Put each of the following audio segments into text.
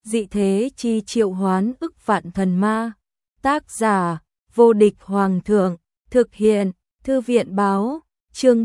dị thế chi triệu hoán ức vạn thần ma. Tác giả, vô địch hoàng thượng, thực hiện, thư viện báo, chương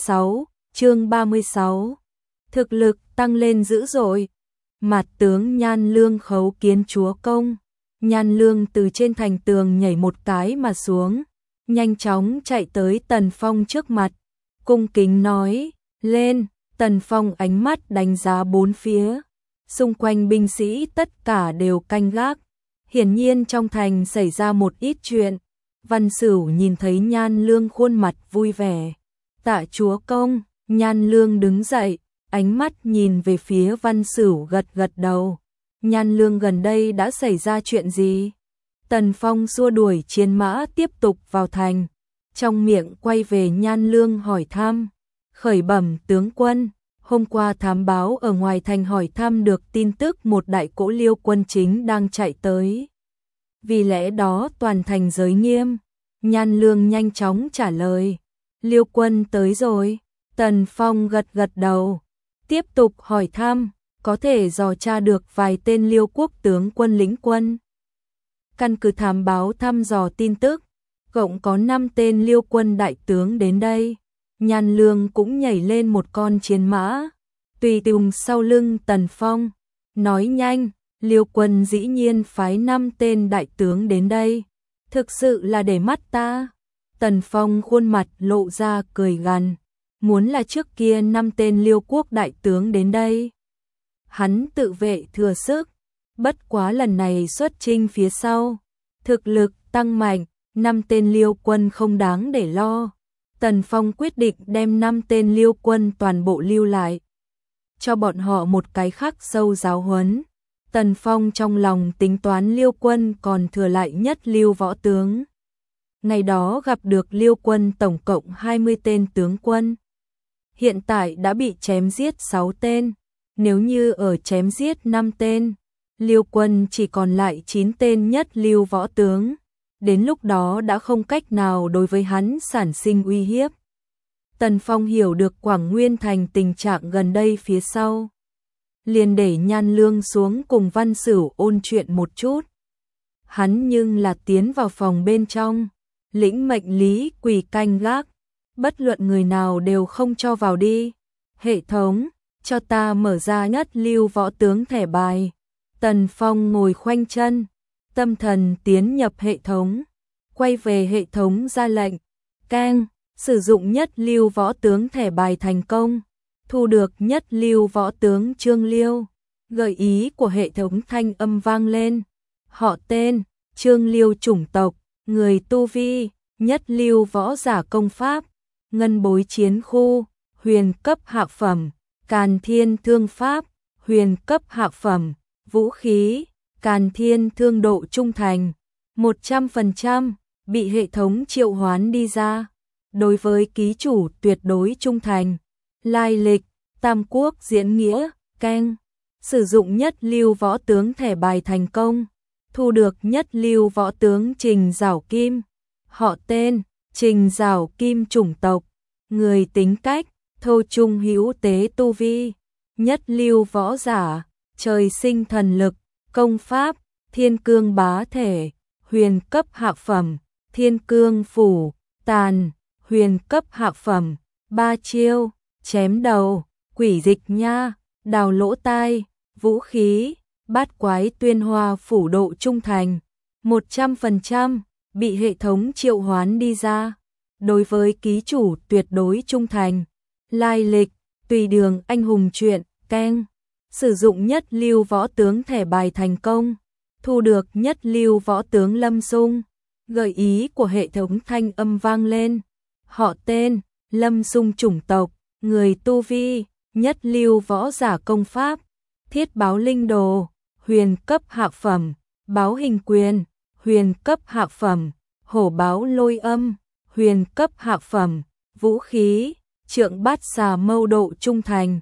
36. Thực lực tăng lên dữ dội. Mặt tướng Nhan Lương khấu kiến chúa công. Nhan Lương từ trên thành tường nhảy một cái mà xuống, nhanh chóng chạy tới Tần Phong trước mặt, cung kính nói, lên. Tần Phong ánh mắt đánh giá bốn phía, xung quanh binh sĩ tất cả đều canh gác, hiển nhiên trong thành xảy ra một ít chuyện. Văn Sửu nhìn thấy Nhan Lương khuôn mặt vui vẻ, tạ chúa công. Nhan Lương đứng dậy, ánh mắt nhìn về phía Văn Sửu gật gật đầu. Nhan Lương gần đây đã xảy ra chuyện gì? Tần Phong xua đuổi chiến mã tiếp tục vào thành, trong miệng quay về Nhan Lương hỏi thăm. Khởi bẩm tướng quân, hôm qua thám báo ở ngoài thành hỏi thăm được tin tức một đại cỗ Liêu quân chính đang chạy tới. Vì lẽ đó toàn thành giới nghiêm. Nhan Lương nhanh chóng trả lời, Liêu quân tới rồi. Tần Phong gật gật đầu, tiếp tục hỏi thăm, có thể dò tra được vài tên Liêu quốc tướng quân lĩnh quân. Căn cứ thám báo thăm dò tin tức, cộng có 5 tên Liêu quân đại tướng đến đây. Nhan Lương cũng nhảy lên một con chiến mã, tùy tùng sau lưng Tần Phong, nói nhanh, Liêu quân dĩ nhiên phái 5 tên đại tướng đến đây, thực sự là để mắt ta. Tần Phong khuôn mặt lộ ra cười gằn, muốn là trước kia 5 tên Liêu quốc đại tướng đến đây, hắn tự vệ thừa sức, bất quá lần này xuất chinh phía sau, thực lực tăng mạnh, 5 tên Liêu quân không đáng để lo. Tần Phong quyết định đem 5 tên Liêu quân toàn bộ lưu lại, cho bọn họ một cái khắc sâu giáo huấn. Tần Phong trong lòng tính toán Liêu quân còn thừa lại nhất lưu võ tướng. Ngày đó gặp được Liêu quân tổng cộng 20 tên tướng quân, hiện tại đã bị chém giết 6 tên, nếu như ở chém giết 5 tên, Liêu quân chỉ còn lại 9 tên nhất lưu võ tướng. Đến lúc đó đã không cách nào đối với hắn sản sinh uy hiếp. Tần Phong hiểu được Quảng Nguyên Thành tình trạng gần đây phía sau, liền để Nhan Lương xuống cùng Văn Sửu ôn chuyện một chút. Hắn nhưng là tiến vào phòng bên trong, lĩnh mệnh lý quỳ canh gác, bất luận người nào đều không cho vào đi. Hệ thống, cho ta mở ra nhất lưu võ tướng thẻ bài. Tần Phong ngồi khoanh chân, tâm thần tiến nhập hệ thống, quay về hệ thống ra lệnh, keng, sử dụng nhất lưu võ tướng thẻ bài thành công, thu được nhất lưu võ tướng Trương Liêu. Gợi ý của hệ thống thanh âm vang lên, họ tên, Trương Liêu, chủng tộc, người tu vi, nhất lưu võ giả công pháp, ngân bối chiến khu, huyền cấp hạ phẩm, càn thiên thương pháp, huyền cấp hạ phẩm, vũ khí, càn thiên thương độ trung thành, 100%, bị hệ thống triệu hoán đi ra. Đối với ký chủ tuyệt đối trung thành, lai lịch, Tam Quốc diễn nghĩa, keng, sử dụng nhất lưu võ tướng thẻ bài thành công, thu được nhất lưu võ tướng Trình Giảo Kim, họ tên, Trình Giảo Kim, chủng tộc, người tính cách, thô trung hữu tế tu vi, nhất lưu võ giả, trời sinh thần lực, công pháp, thiên cương bá thể, huyền cấp hạ phẩm, thiên cương phủ, tàn, huyền cấp hạ phẩm, 3 chiêu, chém đầu, quỷ dịch nha, đào lỗ tai, vũ khí, bát quái tuyên hoa phủ độ trung thành, 100%, bị hệ thống triệu hoán đi ra. Đối với ký chủ tuyệt đối trung thành, lai lịch, tùy đường anh hùng truyện, keng, sử dụng nhất lưu võ tướng thẻ bài thành công, thu được nhất lưu võ tướng Lâm Sung. Gợi ý của hệ thống thanh âm vang lên, họ tên, Lâm Sung, chủng tộc, người tu vi, nhất lưu võ giả công pháp, thiết báo linh đồ, huyền cấp hạ phẩm, báo hình quyền, huyền cấp hạ phẩm, hổ báo lôi âm, huyền cấp hạ phẩm, vũ khí, trượng bát xà mâu độ trung thành,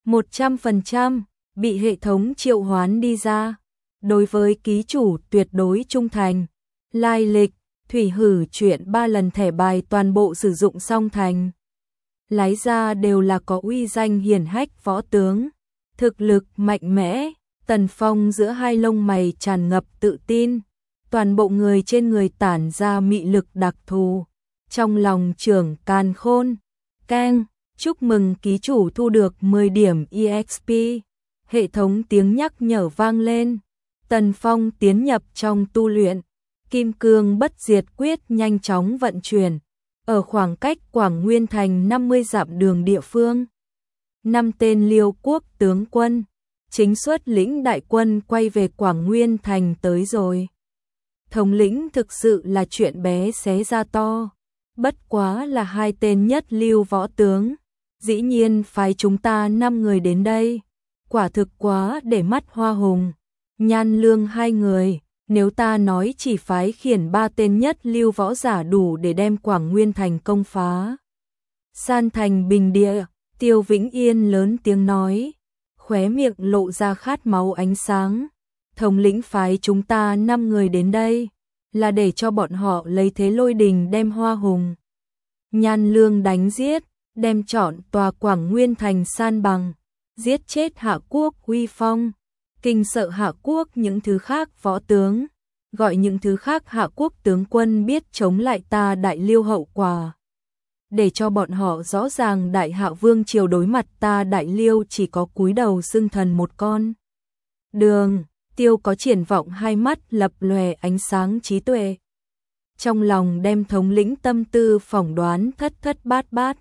100%, bị hệ thống triệu hoán đi ra. Đối với ký chủ tuyệt đối trung thành, lai lịch, thủy hử chuyện 3 lần thẻ bài toàn bộ sử dụng xong thành. Lái ra đều là có uy danh hiển hách võ tướng, thực lực mạnh mẽ, Tần Phong giữa hai lông mày tràn ngập tự tin, toàn bộ người trên người tản ra mị lực đặc thù. Trong lòng trưởng càn khôn, keng, chúc mừng ký chủ thu được 10 điểm EXP. Hệ thống tiếng nhắc nhở vang lên. Tần Phong tiến nhập trong tu luyện, Kim Cương Bất Diệt Quyết nhanh chóng vận chuyển. Ở khoảng cách Quảng Nguyên Thành 50 dặm đường địa phương, 5 tên Liêu quốc tướng quân chính xuất lĩnh đại quân quay về Quảng Nguyên Thành tới rồi. Thống lĩnh thực sự là chuyện bé xé ra to, bất quá là 2 tên nhất lưu võ tướng, dĩ nhiên phái chúng ta 5 người đến đây, quả thực quá để mắt Hoa Hùng, Nhan Lương 2 người, nếu ta nói chỉ phái khiển 3 tên nhất lưu võ giả đủ để đem Quảng Nguyên Thành công phá. San thành bình địa, Tiêu Vĩnh Yên lớn tiếng nói, khóe miệng lộ ra khát máu ánh sáng. Thống lĩnh phái chúng ta 5 người đến đây, là để cho bọn họ lấy thế lôi đình đem Hoa Hùng, Nhan Lương đánh giết, đem trọn tòa Quảng Nguyên Thành san bằng, giết chết Hạ Quốc uy phong, kinh sợ Hạ Quốc những thứ khác võ tướng, gọi những thứ khác Hạ Quốc tướng quân biết chống lại ta Đại Liêu hậu quả. Để cho bọn họ rõ ràng Đại Hạ Vương triều đối mặt ta Đại Liêu chỉ có cúi đầu xưng thần một con đường. Tiêu có triển vọng, hai mắt lập lòe ánh sáng trí tuệ. Trong lòng đem thống lĩnh tâm tư phỏng đoán thất thất bát bát.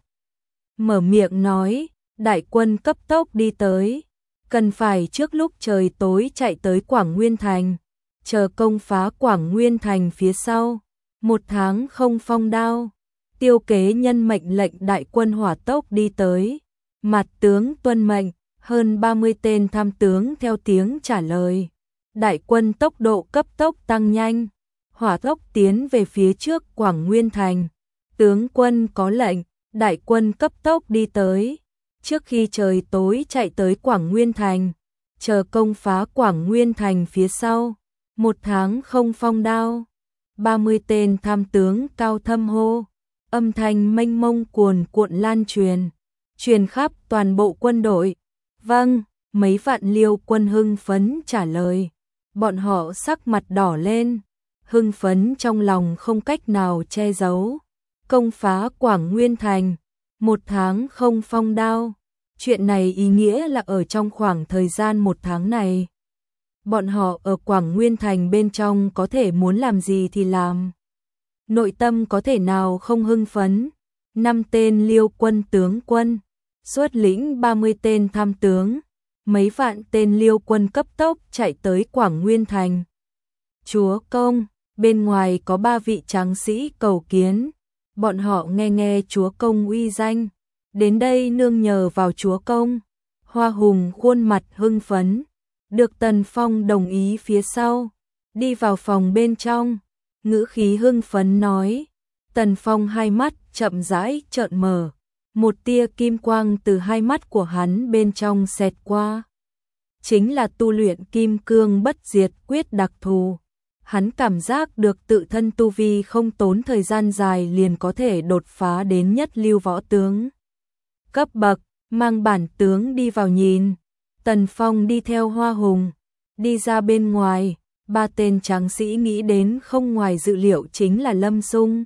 Mở miệng nói, đại quân cấp tốc đi tới, cần phải trước lúc trời tối chạy tới Quảng Nguyên Thành, chờ công phá Quảng Nguyên Thành phía sau. 1 tháng không phong đao. Tiêu kế nhân mệnh lệnh đại quân hỏa tốc đi tới. Mặt tướng tuân mệnh, hơn 30 tên tham tướng theo tiếng trả lời. Đại quân tốc độ cấp tốc tăng nhanh, hỏa tốc tiến về phía trước Quảng Nguyên Thành. Tướng quân có lệnh, đại quân cấp tốc đi tới. Trước khi trời tối chạy tới Quảng Nguyên Thành, chờ công phá Quảng Nguyên Thành phía sau. 1 tháng không phong đao. 30 tên tham tướng cao thâm hô. Âm thanh mênh mông cuồn cuộn lan truyền khắp toàn bộ quân đội. Vâng, mấy vạn Liêu quân hưng phấn trả lời. Bọn họ sắc mặt đỏ lên, hưng phấn trong lòng không cách nào che giấu. Công phá Quảng Nguyên Thành, 1 tháng không phong đao. Chuyện này ý nghĩa là ở trong khoảng thời gian 1 tháng này, bọn họ ở Quảng Nguyên Thành bên trong có thể muốn làm gì thì làm. Nội tâm có thể nào không hưng phấn. 5 tên Liêu quân tướng quân, xuất lĩnh 30 tên tham tướng, mấy vạn tên Liêu quân cấp tốc chạy tới Quảng Nguyên Thành. Chúa công, bên ngoài có 3 vị tráng sĩ cầu kiến. Bọn họ nghe chúa công uy danh, đến đây nương nhờ vào chúa công. Hoa Hùng khuôn mặt hưng phấn, được Tần Phong đồng ý phía sau, đi vào phòng bên trong, ngữ khí hưng phấn nói. Tần Phong hai mắt chậm rãi trợn mở, một tia kim quang từ hai mắt của hắn bên trong xẹt qua. Chính là tu luyện Kim Cương Bất Diệt Quyết đặc thù. Hắn cảm giác được tự thân tu vi không tốn thời gian dài liền có thể đột phá đến nhất lưu võ tướng cấp bậc, mang bản tướng đi vào nhìn. Tần Phong đi theo Hoa Hùng, đi ra bên ngoài, 3 tên tráng sĩ nghĩ đến không ngoài dự liệu chính là Lâm Sung,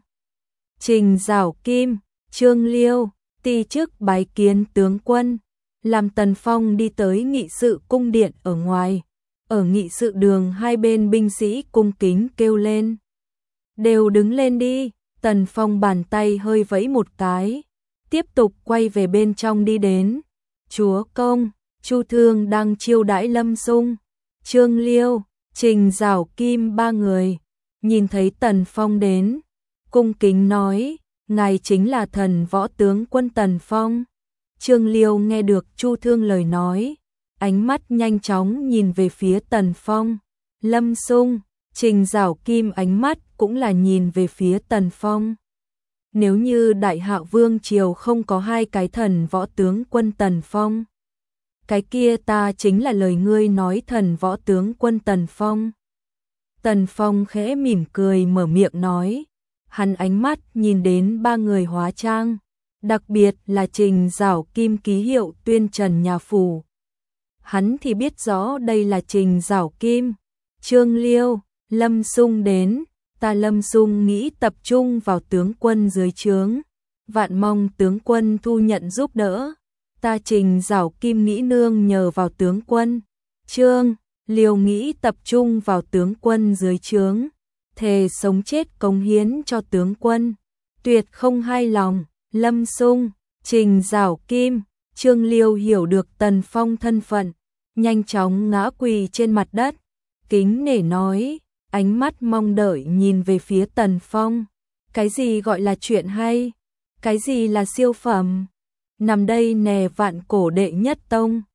Trình Giảo Kim, Trương Liêu, ti chức bái kiến tướng quân. Làm Tần Phong đi tới nghị sự cung điện ở ngoài. Ở nghị sự đường hai bên binh sĩ cung kính kêu lên. Đều đứng lên đi. Tần Phong bàn tay hơi vẫy một cái, tiếp tục quay về bên trong đi đến. Chúa công, Chu Thương đang chiêu đãi Lâm Sung, Trương Liêu, Trình Giảo Kim 3 người. Nhìn thấy Tần Phong đến, cung kính nói, ngài chính là thần võ tướng quân Tần Phong. Trương Liêu nghe được Chu Thương lời nói, ánh mắt nhanh chóng nhìn về phía Tần Phong. Lâm Sung, Trình Giảo Kim ánh mắt cũng là nhìn về phía Tần Phong. Nếu như Đại Hạ Vương triều không có 2 cái thần võ tướng quân Tần Phong, cái kia ta chính là lời ngươi nói thần võ tướng quân Tần Phong. Tần Phong khẽ mỉm cười mở miệng nói, hắn ánh mắt nhìn đến 3 người hóa trang, đặc biệt là Trình Giảo Kim ký hiệu Tuyên Trần nhà phủ. hắn thì biết rõ đây là Trình Giảo Kim. Trương Liêu, Lâm Xung đến, ta Lâm Xung nghĩ tập trung vào tướng quân dưới trướng, vạn mong tướng quân thu nhận giúp đỡ. Ta Trình Giảo Kim nghĩ nương nhờ vào tướng quân. Trương Liêu nghĩ tập trung vào tướng quân dưới trướng, thề sống chết cống hiến cho tướng quân, tuyệt không hai lòng. Lâm Xung, Trình Giảo Kim, Trương Liêu hiểu được Tần Phong thân phận, nhanh chóng ngã quỳ trên mặt đất, kính nể nói, ánh mắt mong đợi nhìn về phía Tần Phong. Cái gì gọi là chuyện hay? Cái gì là siêu phẩm? Nằm đây nè vạn cổ đệ nhất tông.